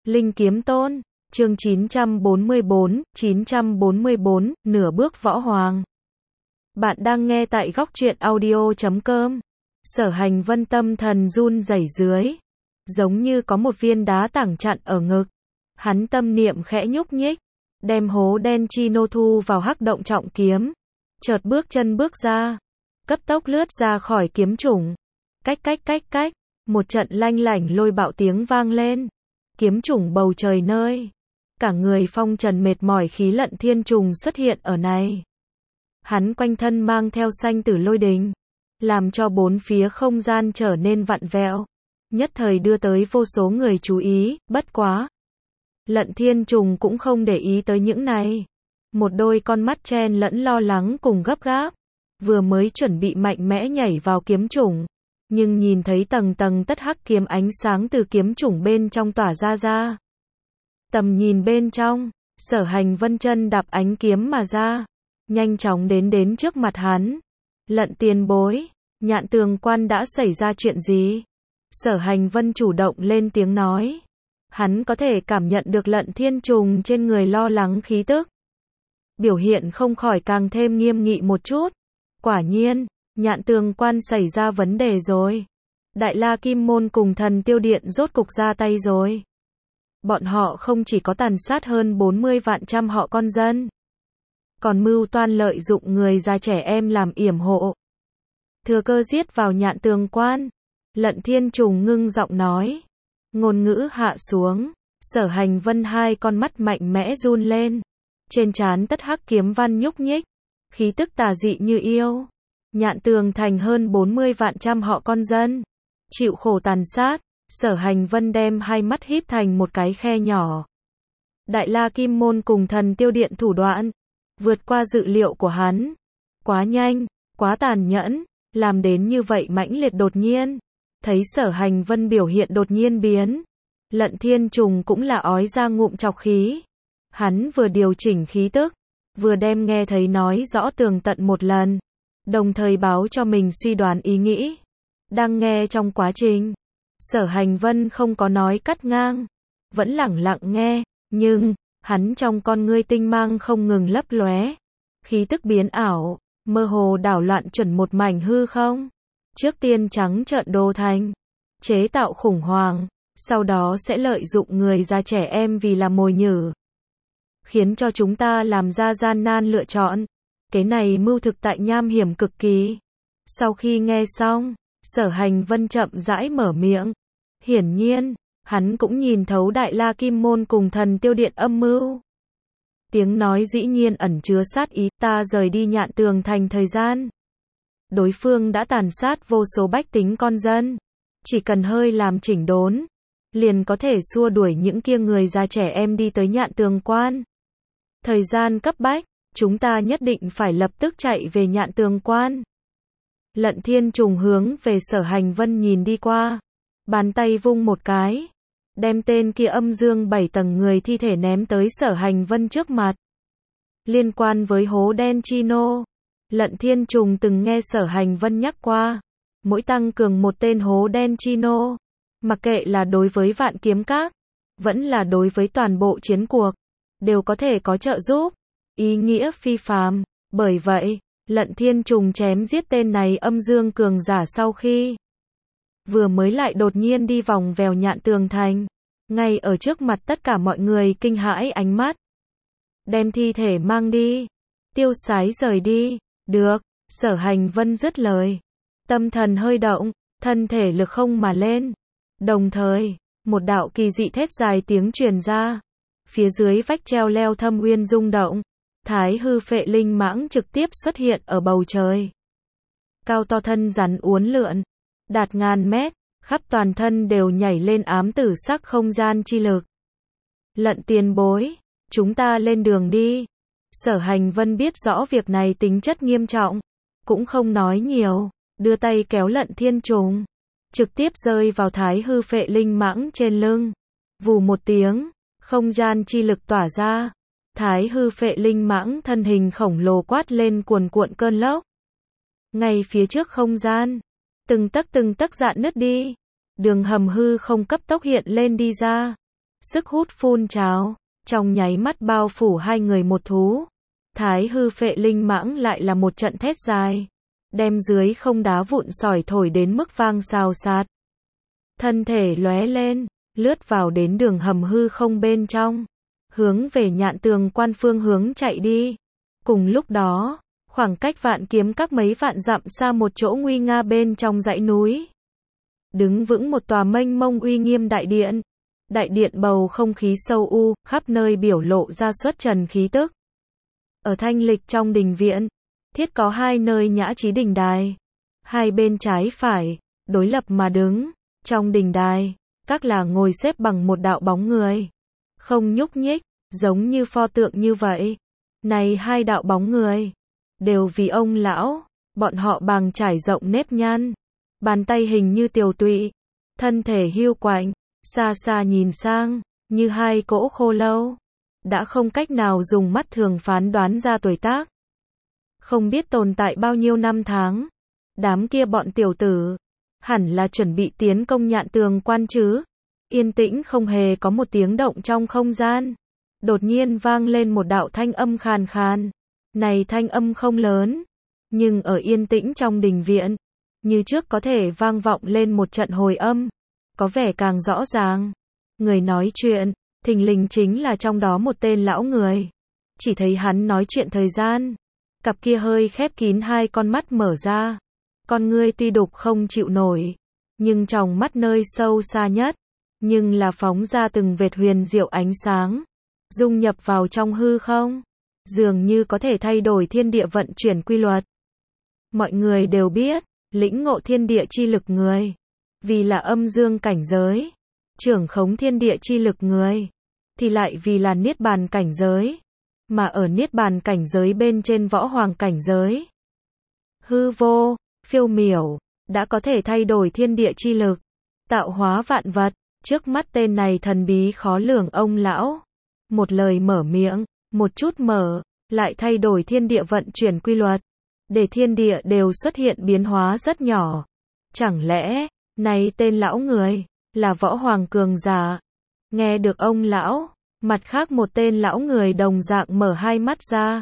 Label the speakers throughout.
Speaker 1: Linh Kiếm Tôn, chương 944, nửa bước võ hoàng. Bạn đang nghe tại góc truyện audio.com. Sở Hành Vân tâm thần run rẩy dưới, giống như có một viên đá tảng chặn ở ngực. Hắn tâm niệm khẽ nhúc nhích, đem hố đen chi nô thu vào hắc động trọng kiếm. Chợt bước chân bước ra, cấp tốc lướt ra khỏi kiếm chủng. Cách, một trận lanh lảnh lôi bạo tiếng vang lên. Kiếm chủng bầu trời nơi, cả người phong trần mệt mỏi khí Lận Thiên Trùng xuất hiện ở này. Hắn quanh thân mang theo xanh tử lôi đình, làm cho bốn phía không gian trở nên vặn vẹo, nhất thời đưa tới vô số người chú ý. Bất quá, Lận Thiên Trùng cũng không để ý tới những này. Một đôi con mắt chen lẫn lo lắng cùng gấp gáp, vừa mới chuẩn bị mạnh mẽ nhảy vào kiếm chủng, nhưng nhìn thấy tầng tầng tất hắc kiếm ánh sáng từ kiếm chủng bên trong tỏa ra. Tầm nhìn bên trong, Sở Hành Vân chân đạp ánh kiếm mà ra, nhanh chóng đến trước mặt hắn. Lận tiền bối, Nhạn Tường Quan đã xảy ra chuyện gì? Sở Hành Vân chủ động lên tiếng nói. Hắn có thể cảm nhận được Lận Thiên Trùng trên người lo lắng khí tức. Biểu hiện không khỏi càng thêm nghiêm nghị một chút. Quả nhiên, Nhạn Tường Quan xảy ra vấn đề rồi. Đại La Kim Môn cùng Thần Tiêu Điện rốt cục ra tay rồi. Bọn họ không chỉ có tàn sát hơn 40 vạn trăm họ con dân, còn mưu toan lợi dụng người già trẻ em làm yểm hộ, thừa cơ giết vào Nhạn Tường Quan. Lận Thiên Trùng ngưng giọng nói. Ngôn ngữ hạ xuống, Sở Hành Vân hai con mắt mạnh mẽ run lên. Trên trán tất hắc kiếm văn nhúc nhích, khí tức tà dị như yêu. Nhạn Tường Thành hơn 40 vạn trăm họ con dân, chịu khổ tàn sát. Sở Hành Vân đem hai mắt híp thành một cái khe nhỏ. Đại La Kim Môn cùng Thần Tiêu Điện thủ đoạn, vượt qua dự liệu của hắn. Quá nhanh, quá tàn nhẫn, làm đến như vậy mãnh liệt đột nhiên. Thấy Sở Hành Vân biểu hiện đột nhiên biến, Lận Thiên Trùng cũng là ói ra ngụm trọc khí. Hắn vừa điều chỉnh khí tức, vừa đem nghe thấy nói rõ tường tận một lần, đồng thời báo cho mình suy đoán ý nghĩ. Đang nghe trong quá trình, Sở Hành Vân không có nói cắt ngang, vẫn lẳng lặng nghe, nhưng hắn trong con ngươi tinh mang không ngừng lấp lóe, khí tức biến ảo, mơ hồ đảo loạn chuẩn một mảnh hư không. Trước tiên trắng trợn đô thành, chế tạo khủng hoảng, sau đó sẽ lợi dụng người già trẻ em vì làm mồi nhử, khiến cho chúng ta làm ra gian nan lựa chọn. Cái này mưu thực tại nham hiểm cực kỳ. Sau khi nghe xong, Sở Hành Vân chậm rãi mở miệng. Hiển nhiên, hắn cũng nhìn thấu Đại La Kim Môn cùng Thần Tiêu Điện âm mưu. Tiếng nói dĩ nhiên ẩn chứa sát ý. Ta rời đi Nhạn Tường Thành thời gian, đối phương đã tàn sát vô số bách tính con dân. Chỉ cần hơi làm chỉnh đốn, liền có thể xua đuổi những kia người già trẻ em đi tới Nhạn Tường Quan. Thời gian cấp bách, chúng ta nhất định phải lập tức chạy về Nhạn Tường Quan. Lận Thiên Trùng hướng về Sở Hành Vân nhìn đi qua, bàn tay vung một cái, đem tên kia âm dương 7 tầng người thi thể ném tới Sở Hành Vân trước mặt. Liên quan với hố đen Chino, Lận Thiên Trùng từng nghe Sở Hành Vân nhắc qua, mỗi tăng cường một tên hố đen Chino, mặc kệ là đối với Vạn Kiếm Các, vẫn là đối với toàn bộ chiến cuộc, đều có thể có trợ giúp, ý nghĩa phi phàm. Bởi vậy, Lận Thiên Trùng chém giết tên này âm dương cường giả sau khi vừa mới lại đột nhiên đi vòng vèo Nhạn Tường Thành, ngay ở trước mặt tất cả mọi người kinh hãi ánh mắt. Đem thi thể mang đi, tiêu sái rời đi. Được, Sở Hành Vân dứt lời, tâm thần hơi động, thân thể lực không mà lên. Đồng thời, một đạo kỳ dị thét dài tiếng truyền ra. Phía dưới vách treo leo thâm uyên rung động, Thái hư phệ linh mãng trực tiếp xuất hiện ở bầu trời. Cao to thân rắn uốn lượn, đạt ngàn mét, khắp toàn thân đều nhảy lên ám tử sắc không gian chi lực. Lận tiền bối, chúng ta lên đường đi. Sở Hành Vân biết rõ việc này tính chất nghiêm trọng, cũng không nói nhiều, đưa tay kéo Lận Thiên Trùng, trực tiếp rơi vào Thái hư phệ linh mãng trên lưng. Vù một tiếng, không gian chi lực tỏa ra, Thái hư phệ linh mãng thân hình khổng lồ quát lên cuồn cuộn cơn lốc. Ngay phía trước không gian, từng tấc dạn nứt đi, đường hầm hư không cấp tốc hiện lên đi ra. sức hút phun trào, trong nháy mắt bao phủ hai người một thú. Thái hư phệ linh mãng lại là một trận thét dài, đem dưới không đá vụn sỏi thổi đến mức vang xào xạc. Thân thể lóe lên, lướt vào đến đường hầm hư không bên trong, hướng về Nhạn Tường Quan phương hướng chạy đi. Cùng lúc đó, khoảng cách Vạn Kiếm Các mấy vạn dặm xa một chỗ nguy nga bên trong dãy núi, đứng vững một tòa mênh mông uy nghiêm đại điện. Đại điện bầu không khí sâu u, khắp nơi biểu lộ ra xuất trần khí tức. Ở thanh lịch trong đình viện, thiết có hai nơi nhã chí đình đài, hai bên trái phải, đối lập mà đứng. Trong đình đài, các là ngồi xếp bằng một đạo bóng người, không nhúc nhích, giống như pho tượng như vậy. Này hai đạo bóng người, đều vì ông lão, bọn họ bàng trải rộng nếp nhăn, bàn tay hình như tiều tụy, thân thể hiu quạnh, xa xa nhìn sang, như hai cỗ khô lâu, đã không cách nào dùng mắt thường phán đoán ra tuổi tác. Không biết tồn tại bao nhiêu năm tháng, đám kia bọn tiểu tử, hẳn là chuẩn bị tiến công Nhạn Tường Quan chứ. Yên tĩnh không hề có một tiếng động trong không gian. Đột nhiên vang lên một đạo thanh âm khàn khàn. Này thanh âm không lớn, nhưng ở yên tĩnh trong đình viện, như trước có thể vang vọng lên một trận hồi âm, có vẻ càng rõ ràng. Người nói chuyện, thình lình chính là trong đó một tên lão người. Chỉ thấy hắn nói chuyện thời gian, cặp kia hơi khép kín hai con mắt mở ra. Con ngươi tuy đục không chịu nổi, nhưng trong mắt nơi sâu xa nhất, nhưng là phóng ra từng vệt huyền diệu ánh sáng, dung nhập vào trong hư không, dường như có thể thay đổi thiên địa vận chuyển quy luật. Mọi người đều biết, lĩnh ngộ thiên địa chi lực người, vì là âm dương cảnh giới, trưởng khống thiên địa chi lực người, thì lại vì là niết bàn cảnh giới, mà ở niết bàn cảnh giới bên trên võ hoàng cảnh giới. Hư vô, phiêu miểu, đã có thể thay đổi thiên địa chi lực, tạo hóa vạn vật. Trước mắt tên này thần bí khó lường ông lão, một lời mở miệng, một chút mở, lại thay đổi thiên địa vận chuyển quy luật, để thiên địa đều xuất hiện biến hóa rất nhỏ. Chẳng lẽ, này tên lão người, là võ hoàng cường giả? Nghe được ông lão, mặt khác một tên lão người đồng dạng mở hai mắt ra.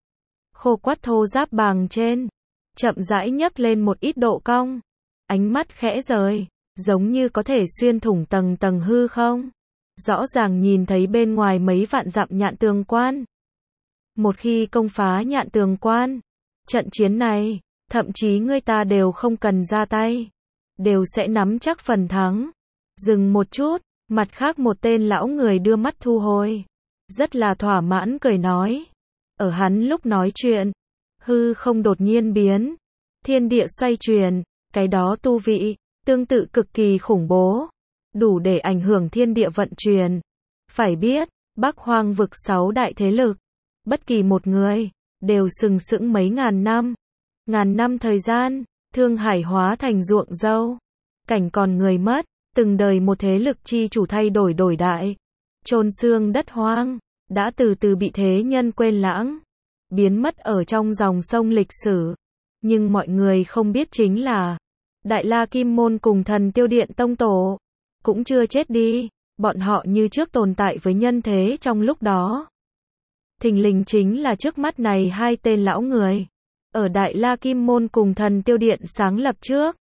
Speaker 1: Khô quắt thô giáp bàng trên, chậm rãi nhấc lên một ít độ cong, ánh mắt khẽ rời, giống như có thể xuyên thủng tầng tầng hư không. Rõ ràng nhìn thấy bên ngoài mấy vạn dặm Nhạn Tường Quan. Một khi công phá Nhạn Tường Quan, trận chiến này, thậm chí người ta đều không cần ra tay, đều sẽ nắm chắc phần thắng. Dừng một chút, mặt khác một tên lão người đưa mắt thu hồi, rất là thỏa mãn cười nói. Ở hắn lúc nói chuyện, hư không đột nhiên biến, thiên địa xoay chuyển, cái đó tu vị, tương tự cực kỳ khủng bố, đủ để ảnh hưởng thiên địa vận chuyển. Phải biết, Bắc Hoang vực 6 đại thế lực, bất kỳ một người, đều sừng sững mấy ngàn năm. Ngàn năm thời gian, Thương Hải hóa thành ruộng dâu, cảnh còn người mất, từng đời một thế lực chi chủ thay đổi đổi đại, chôn xương đất hoang, đã từ từ bị thế nhân quên lãng, biến mất ở trong dòng sông lịch sử. Nhưng mọi người không biết chính là, Đại La Kim Môn cùng Thần Tiêu Điện tông tổ, cũng chưa chết đi, bọn họ như trước tồn tại với nhân thế trong lúc đó. Thình lình chính là trước mắt này hai tên lão người, ở Đại La Kim Môn cùng Thần Tiêu Điện sáng lập trước.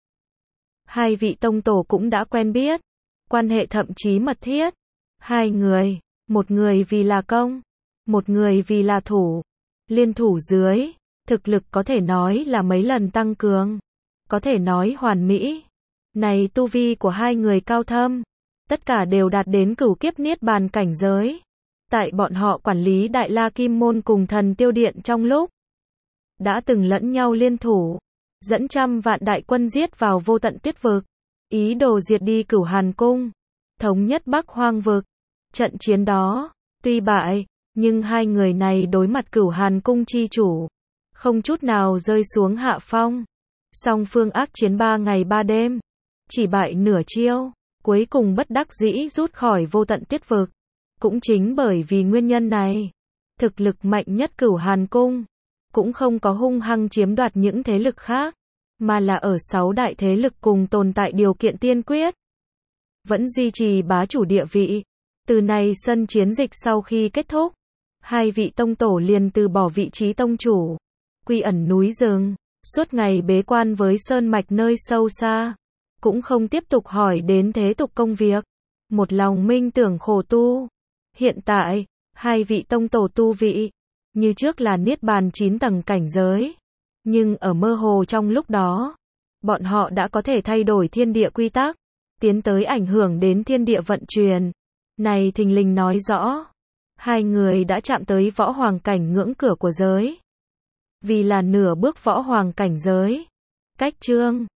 Speaker 1: Hai vị tông tổ cũng đã quen biết, quan hệ thậm chí mật thiết. Hai người, một người vì là công, một người vì là thủ, liên thủ dưới, thực lực có thể nói là mấy lần tăng cường, có thể nói hoàn mỹ. Này tu vi của hai người cao thâm, tất cả đều đạt đến cửu kiếp niết bàn cảnh giới. Tại bọn họ quản lý Đại La Kim Môn cùng Thần Tiêu Điện trong lúc, đã từng lẫn nhau liên thủ, dẫn trăm vạn đại quân giết vào vô tận tuyết vực, ý đồ diệt đi Cửu Hàn Cung, thống nhất Bắc Hoang vực. Trận chiến đó, tuy bại, nhưng hai người này đối mặt Cửu Hàn Cung chi chủ, không chút nào rơi xuống hạ phong. Song phương ác chiến 3 ngày 3 đêm, chỉ bại nửa chiêu, cuối cùng bất đắc dĩ rút khỏi vô tận tuyết vực. Cũng chính bởi vì nguyên nhân này, thực lực mạnh nhất Cửu Hàn Cung cũng không có hung hăng chiếm đoạt những thế lực khác, mà là ở 6 đại thế lực cùng tồn tại điều kiện tiên quyết, vẫn duy trì bá chủ địa vị. Từ này sân chiến dịch sau khi kết thúc, hai vị tông tổ liền từ bỏ vị trí tông chủ, quy ẩn núi rừng, suốt ngày bế quan với sơn mạch nơi sâu xa, cũng không tiếp tục hỏi đến thế tục công việc, một lòng minh tưởng khổ tu. Hiện tại, hai vị tông tổ tu vị, như trước là niết bàn 9 tầng cảnh giới, nhưng ở mơ hồ trong lúc đó, bọn họ đã có thể thay đổi thiên địa quy tắc, tiến tới ảnh hưởng đến thiên địa vận chuyển. Này thình lình nói rõ, hai người đã chạm tới võ hoàng cảnh ngưỡng cửa của giới. Vì là nửa bước võ hoàng cảnh giới. Cách chương